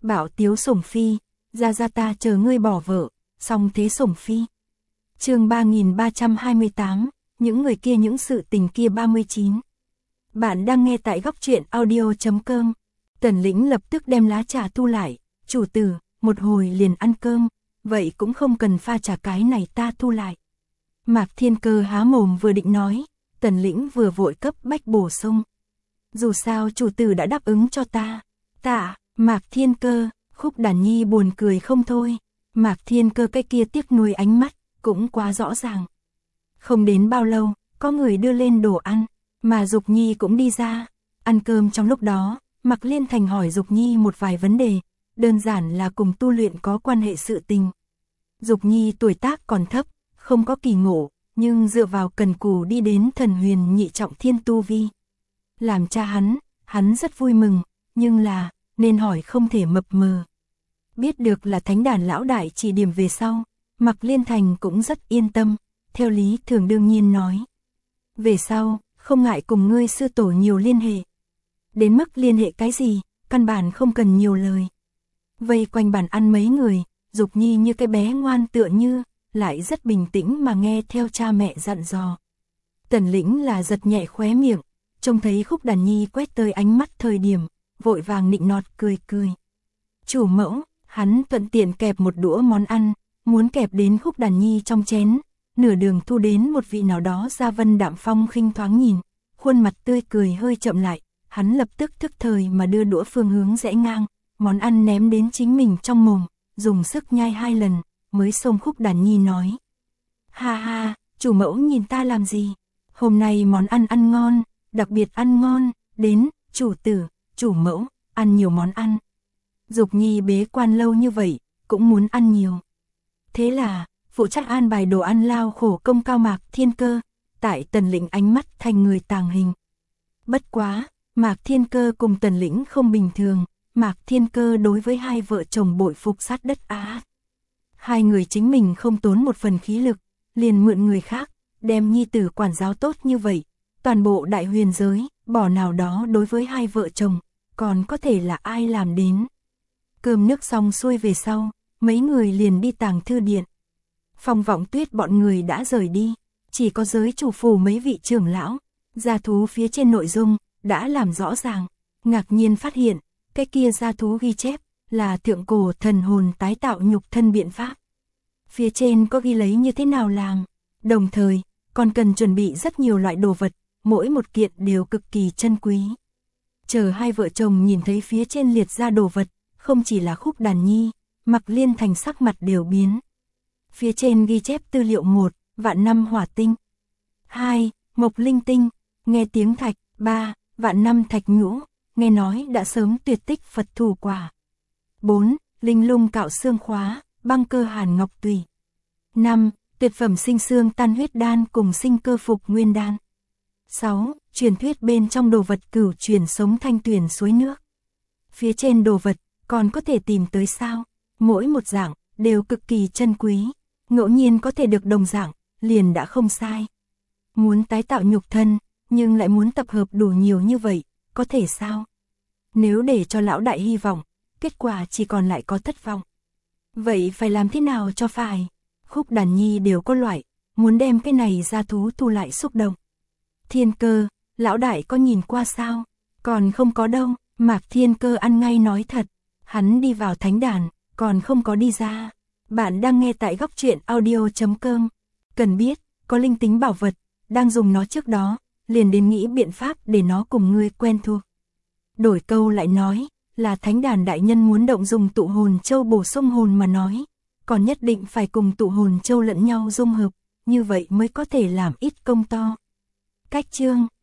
Bảo tiếu sủng phi, ra ta chờ ngươi bỏ vợ, xong thế sủng phi. Chương 3328, những người kia những sự tình kia 39. Bạn đang nghe tại góc truyện audio.com. Tần Lĩnh lập tức đem lá trà thu lại, chủ tử, một hồi liền ăn cơm, vậy cũng không cần pha trà, cái này ta thu lại. Mạc Thiên Cơ há mồm vừa định nói, Tần Lĩnh vừa vội cấp bách bổ sung. Dù sao chủ tử đã đáp ứng cho ta. Tạ, Mạc Thiên Cơ, Khúc Đàn Nhi buồn cười không thôi. Mạc Thiên Cơ cái kia tiếc nuối ánh mắt, cũng quá rõ ràng. Không đến bao lâu, có người đưa lên đồ ăn, mà Dục Nhi cũng đi ra. Ăn cơm trong lúc đó, Mạc Liên Thành hỏi Dục Nhi một vài vấn đề, đơn giản là cùng tu luyện có quan hệ sự tình. Dục Nhi tuổi tác còn thấp, không có kỳ ngộ, nhưng dựa vào cần cù đi đến thần huyền nhị trọng thiên tu vi. Làm cha hắn rất vui mừng, nhưng là, nên hỏi không thể mập mờ. Biết được là thánh đàn lão đại chỉ điểm về sau, Mạc Liên Thành cũng rất yên tâm, theo lý thường đương nhiên nói. Về sau, không ngại cùng ngươi sư tổ nhiều liên hệ. Đến mức liên hệ cái gì, căn bản không cần nhiều lời. Vây quanh bàn ăn mấy người, Dục Nhi như cái bé ngoan tựa như, lại rất bình tĩnh mà nghe theo cha mẹ dặn dò. Tần Lĩnh là giật nhẹ khóe miệng, trông thấy Khúc Đàn Nhi quét tới ánh mắt thời điểm, vội vàng nịnh nọt cười cười. Chủ mẫu, hắn thuận tiện kẹp một đũa món ăn, muốn kẹp đến Khúc Đàn Nhi trong chén, nửa đường thu đến một vị nào đó ra Vân Đạm Phong khinh thoáng nhìn, khuôn mặt tươi cười hơi chậm lại, hắn lập tức thức thời mà đưa đũa phương hướng rẽ ngang, món ăn ném đến chính mình trong mồm, dùng sức nhai 2 lần, mới xông Khúc Đàn Nhi nói. Ha ha, chủ mẫu nhìn ta làm gì? Hôm nay món ăn ăn ngon, đặc biệt ăn ngon, đến, chủ tử, chủ mẫu, ăn nhiều món ăn. Dục Nhi bế quan lâu như vậy, cũng muốn ăn nhiều. Thế là, phụ trách an bài đồ ăn lao khổ công cao Mạc Thiên Cơ, tại Tần Lĩnh ánh mắt thành người tàng hình. Bất quá, Mạc Thiên Cơ cùng Tần Lĩnh không bình thường, Mạc Thiên Cơ đối với hai vợ chồng bội phục sát đất á. Hai người chính mình không tốn một phần khí lực, liền mượn người khác, đem nhi tử quản giáo tốt như vậy, toàn bộ đại huyền giới, bỏ nào đó đối với hai vợ chồng, còn có thể là ai làm đến. Cơm nước xong xuôi về sau, mấy người liền đi Tàng Thư Điện. Phong Vọng Tuyết bọn người đã rời đi, chỉ có giới chủ phủ mấy vị trưởng lão, gia thú phía trên nội dung, đã làm rõ ràng, ngạc nhiên phát hiện, cái kia gia thú ghi chép, là thượng cổ thần hồn tái tạo nhục thân biện pháp. Phía trên có ghi lấy như thế nào làm, đồng thời, còn cần chuẩn bị rất nhiều loại đồ vật, mỗi một kiện đều cực kỳ chân quý. Chờ hai vợ chồng nhìn thấy phía trên liệt ra đồ vật, không chỉ là Khúc Đàn Nhi, Mạc Liên Thành sắc mặt đều biến. Phía trên ghi chép tư liệu 1, vạn năm hỏa tinh. 2, mộc linh tinh, nghe tiếng thạch. 3, vạn năm thạch nhũ, nghe nói đã sớm tuyệt tích Phật thủ quả. 4, linh lung cạo xương khóa, băng cơ hàn ngọc tùy. 5, tuyệt phẩm sinh xương tan huyết đan cùng sinh cơ phục nguyên đan. 6, truyền thuyết bên trong đồ vật cửu truyền sống thanh tuyền suối nước. Phía trên đồ vật, còn có thể tìm tới sao? Mỗi một dạng, đều cực kỳ chân quý, ngẫu nhiên có thể được đồng dạng, liền đã không sai. Muốn tái tạo nhục thân, nhưng lại muốn tập hợp đủ nhiều như vậy, có thể sao? Nếu để cho lão đại hy vọng, kết quả chỉ còn lại có thất vọng. Vậy phải làm thế nào cho phải? Khúc Đàn Nhi đều có loại, muốn đem cái này ra thú thu lại xúc động. Thiên Cơ, lão đại có nhìn qua sao? Còn không có đâu, Mạc Thiên Cơ ăn ngay nói thật, hắn đi vào thánh đàn, còn không có đi ra. Bạn đang nghe tại góc truyện audio.com. Cần biết, có linh tính bảo vật, đang dùng nó trước đó, liền đến nghĩ biện pháp để nó cùng ngươi quen thuộc. Đổi câu lại nói, là thánh đàn đại nhân muốn động dùng tụ hồn châu bổ sung hồn mà nói, còn nhất định phải cùng tụ hồn châu lẫn nhau dung hợp, như vậy mới có thể làm ít công to. Cách chương,